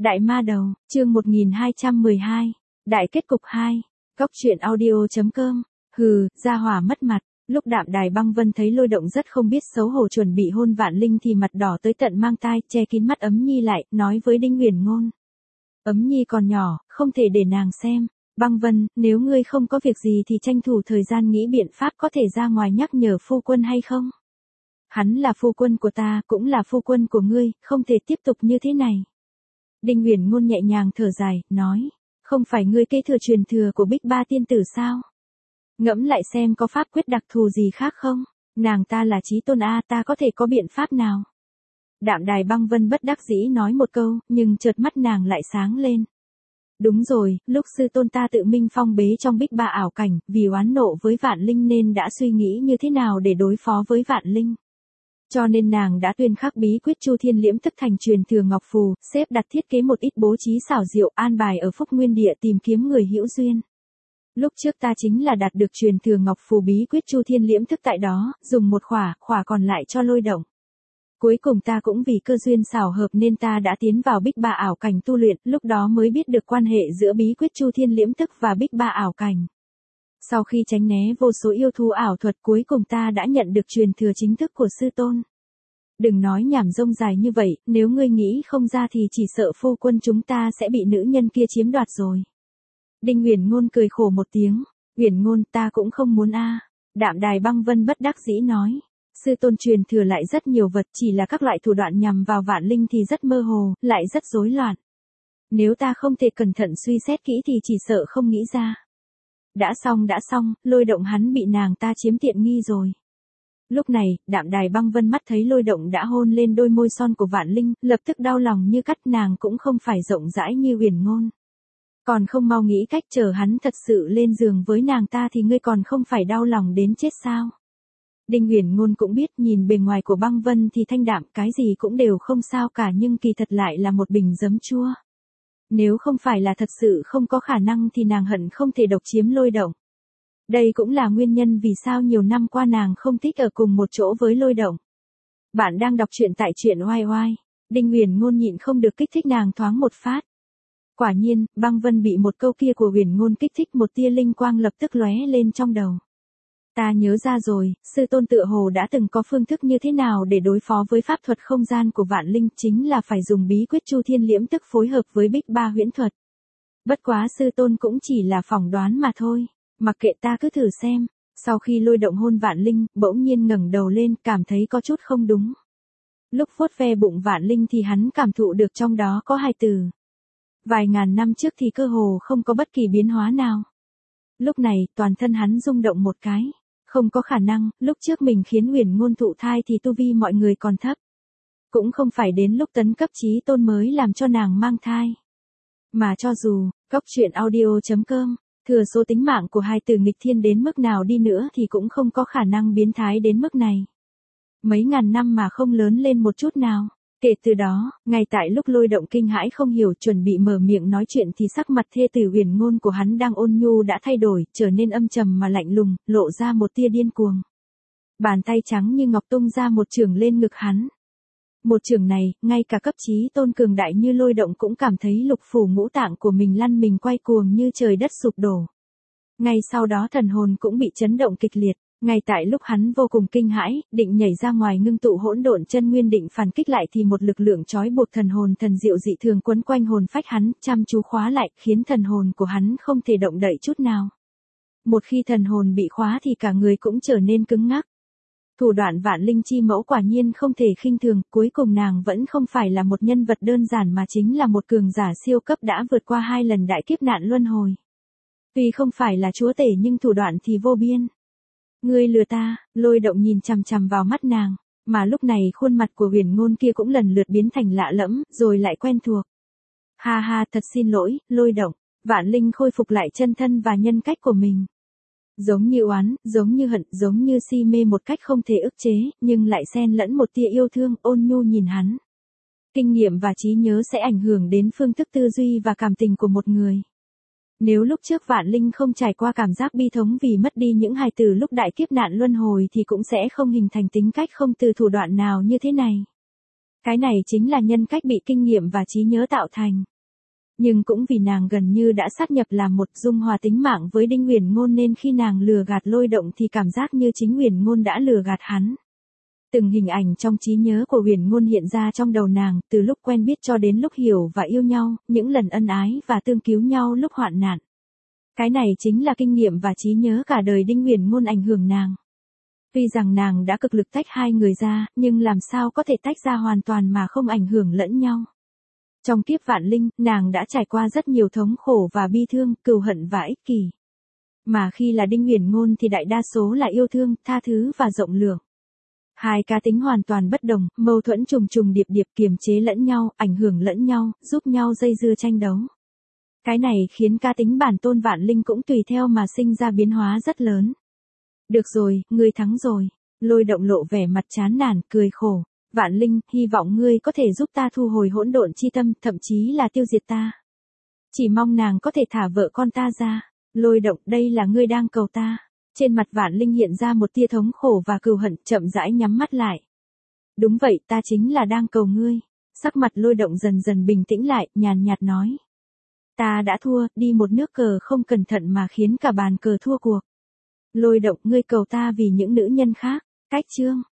Đại ma đầu, chương 1212. Đại kết cục 2. Góc truyện audio.com. Hừ, gia hỏa mất mặt. Lúc Đạm Đài Băng Vân thấy Lôi Động rất không biết xấu hổ chuẩn bị hôn Vạn Linh thì mặt đỏ tới tận mang tai, che kín mắt Ấm Nhi lại, nói với Đinh Uyển Ngôn. Ấm Nhi còn nhỏ, không thể để nàng xem. Băng Vân, nếu ngươi không có việc gì thì tranh thủ thời gian nghĩ biện pháp có thể ra ngoài nhắc nhở phu quân hay không? Hắn là phu quân của ta, cũng là phu quân của ngươi, không thể tiếp tục như thế này. Đinh Uyển Ngôn nhẹ nhàng thở dài, nói, không phải ngươi kế thừa truyền thừa của Bích Ba tiên tử sao? Ngẫm lại xem có pháp quyết đặc thù gì khác không? Nàng ta là chí tôn a, ta có thể có biện pháp nào? Đạm Đài Băng Vân bất đắc dĩ nói một câu, nhưng chợt mắt nàng lại sáng lên. Đúng rồi, lúc sư tôn ta tự minh phong bế trong Bích Ba ảo cảnh, vì oán nộ với Vạn Linh nên đã suy nghĩ như thế nào để đối phó với Vạn Linh. Cho nên nàng đã tuyên khắc bí quyết Chu Thiên Liễm Tức thành truyền thừa ngọc phù, xếp đặt thiết kế một ít bố trí xảo diệu an bài ở Phúc Nguyên Địa tìm kiếm người hữu duyên. Lúc trước ta chính là đạt được truyền thừa ngọc phù bí quyết Chu Thiên Liễm Tức tại đó, dùng một khỏa còn lại cho Lôi Động. Cuối cùng ta cũng vì cơ duyên xảo hợp nên ta đã tiến vào Bích Ba ảo cảnh tu luyện, lúc đó mới biết được quan hệ giữa bí quyết Chu Thiên Liễm Tức và Bích Ba ảo cảnh. Sau khi tránh né vô số yêu thú ảo thuật, cuối cùng ta đã nhận được truyền thừa chính thức của sư tôn. Đừng nói nhảm rông dài như vậy, nếu ngươi nghĩ không ra thì chỉ sợ phu quân chúng ta sẽ bị nữ nhân kia chiếm đoạt rồi. Đinh Uyển Ngôn cười khổ một tiếng, Uyển Ngôn, ta cũng không muốn a. Đạm Đài Băng Vân bất đắc dĩ nói, sư tôn truyền thừa lại rất nhiều vật, chỉ là các loại thủ đoạn nhằm vào Vạn Linh thì rất mơ hồ, lại rất rối loạn. Nếu ta không thể cẩn thận suy xét kỹ thì chỉ sợ không nghĩ ra. Đã xong, Lôi Động hắn bị nàng ta chiếm tiện nghi rồi. Lúc này, Đạm Đài Băng Vân mắt thấy Lôi Động đã hôn lên đôi môi son của Vạn Linh, lập tức đau lòng như cắt, nàng cũng không phải rộng rãi như Uyển Ngôn. Còn không mau nghĩ cách chờ hắn thật sự lên giường với nàng ta thì ngươi còn không phải đau lòng đến chết sao? Đinh Uyển Ngôn cũng biết nhìn bề ngoài của Băng Vân thì thanh đạm, cái gì cũng đều không sao cả, nhưng kỳ thật lại là một bình giấm chua. Nếu không phải là thật sự không có khả năng thì nàng hận không thể độc chiếm Lôi Động. Đây cũng là nguyên nhân vì sao nhiều năm qua nàng không thích ở cùng một chỗ với Lôi Động. Bạn đang đọc truyện tại truyện oai oai. Đinh Uyển Ngôn nhịn không được kích thích nàng thoáng một phát. Quả nhiên, Băng Vân bị một câu kia của Uyển Ngôn kích thích, một tia linh quang lập tức lóe lên trong đầu. Ta nhớ ra rồi, sư tôn tựa hồ đã từng có phương thức như thế nào để đối phó với pháp thuật không gian của Vạn Linh, chính là phải dùng bí quyết Chu Thiên Liễm Tức phối hợp với Bích Ba huyễn thuật. Bất quá sư tôn cũng chỉ là phỏng đoán mà thôi, mặc kệ, ta cứ thử xem. Sau khi Lôi Động hôn Vạn Linh, bỗng nhiên ngẩng đầu lên, cảm thấy có chút không đúng. Lúc vuốt ve bụng Vạn Linh thì hắn cảm thụ được trong đó có hài tử. Vài ngàn năm trước thì cơ hồ không có bất kỳ biến hóa nào. Lúc này, toàn thân hắn rung động một cái. Không có khả năng, lúc trước mình khiến Uyển Ngôn thụ thai thì tu vi mọi người còn thấp. Cũng không phải đến lúc tấn cấp chí tôn mới làm cho nàng mang thai. Mà cho dù, góc truyện audio.com, thừa số tính mạng của hai tử nghịch thiên đến mức nào đi nữa thì cũng không có khả năng biến thái đến mức này. Mấy ngàn năm mà không lớn lên một chút nào. Kể từ đó, ngay tại lúc Lôi Động kinh hãi không hiểu chuẩn bị mở miệng nói chuyện thì sắc mặt thê tử Uyển Ngôn của hắn đang ôn nhu đã thay đổi, trở nên âm trầm mà lạnh lùng, lộ ra một tia điên cuồng. Bàn tay trắng như ngọc tung ra một chưởng lên ngực hắn. Một chưởng này, ngay cả cấp chí tôn cường đại như Lôi Động cũng cảm thấy lục phủ ngũ tạng của mình lăn mình quay cuồng như trời đất sụp đổ. Ngay sau đó thần hồn cũng bị chấn động kịch liệt. Ngay tại lúc hắn vô cùng kinh hãi, định nhảy ra ngoài ngưng tụ hỗn độn chân nguyên định phản kích lại thì một lực lượng trói buộc thần hồn thần diệu dị thường quấn quanh hồn phách hắn, chăm chú khóa lại, khiến thần hồn của hắn không thể động đậy chút nào. Một khi thần hồn bị khóa thì cả người cũng trở nên cứng ngắc. Thủ đoạn Vạn Linh chi mẫu quả nhiên không thể khinh thường, cuối cùng nàng vẫn không phải là một nhân vật đơn giản mà chính là một cường giả siêu cấp đã vượt qua 2 lần đại kiếp nạn luân hồi. Tuy không phải là chúa tể nhưng thủ đoạn thì vô biên. Ngươi lừa ta, Lôi Động nhìn chằm chằm vào mắt nàng, mà lúc này khuôn mặt của Uyển Ngôn kia cũng lần lượt biến thành lạ lẫm, rồi lại quen thuộc. Ha ha, thật xin lỗi, Lôi Động. Vạn Linh khôi phục lại chân thân và nhân cách của mình. Giống như oán, giống như hận, giống như si mê một cách không thể ức chế, nhưng lại xen lẫn một tia yêu thương, ôn nhu nhìn hắn. Kinh nghiệm và trí nhớ sẽ ảnh hưởng đến phương thức tư duy và cảm tình của một người. Nếu lúc trước Vạn Linh không trải qua cảm giác bi thống vì mất đi những hài tử lúc đại kiếp nạn luân hồi thì cũng sẽ không hình thành tính cách không từ thủ đoạn nào như thế này. Cái này chính là nhân cách bị kinh nghiệm và trí nhớ tạo thành. Nhưng cũng vì nàng gần như đã sát nhập làm một, dung hòa tính mạng với Đinh Uyển Ngôn, nên khi nàng lừa gạt Lôi Động thì cảm giác như chính Uyển Ngôn đã lừa gạt hắn. Từng hình ảnh trong trí nhớ của Uyển Ngôn hiện ra trong đầu nàng, từ lúc quen biết cho đến lúc hiểu và yêu nhau, những lần ân ái và tương cứu nhau lúc hoạn nạn. Cái này chính là kinh nghiệm và trí nhớ cả đời Đinh Uyển Ngôn ảnh hưởng nàng. Tuy rằng nàng đã cực lực tách hai người ra, nhưng làm sao có thể tách ra hoàn toàn mà không ảnh hưởng lẫn nhau. Trong kiếp vạn linh, nàng đã trải qua rất nhiều thống khổ và bi thương, cừu hận và ích kỷ. Mà khi là Đinh Uyển Ngôn thì đại đa số là yêu thương, tha thứ và rộng lượng. Hai cá tính hoàn toàn bất đồng, mâu thuẫn trùng trùng điệp điệp, kiềm chế lẫn nhau, ảnh hưởng lẫn nhau, giúp nhau dây dưa tranh đấu. Cái này khiến cá tính bản tôn vạn linh cũng tùy theo mà sinh ra biến hóa rất lớn. Được rồi, ngươi thắng rồi. Lôi Động lộ vẻ mặt chán nản, cười khổ. Vạn linh, hy vọng ngươi có thể giúp ta thu hồi hỗn độn chi tâm, thậm chí là tiêu diệt ta. Chỉ mong nàng có thể thả vợ con ta ra. Lôi Động, đây là ngươi đang cầu ta. Trên mặt Vạn Linh hiện ra một tia thống khổ và cừu hận, chậm rãi nhắm mắt lại. Đúng vậy, ta chính là đang cầu ngươi. Sắc mặt Lôi Động dần dần bình tĩnh lại, nhàn nhạt nói. Ta đã thua, đi một nước cờ không cẩn thận mà khiến cả bàn cờ thua cuộc. Lôi Động, ngươi cầu ta vì những nữ nhân khác. Cách chương.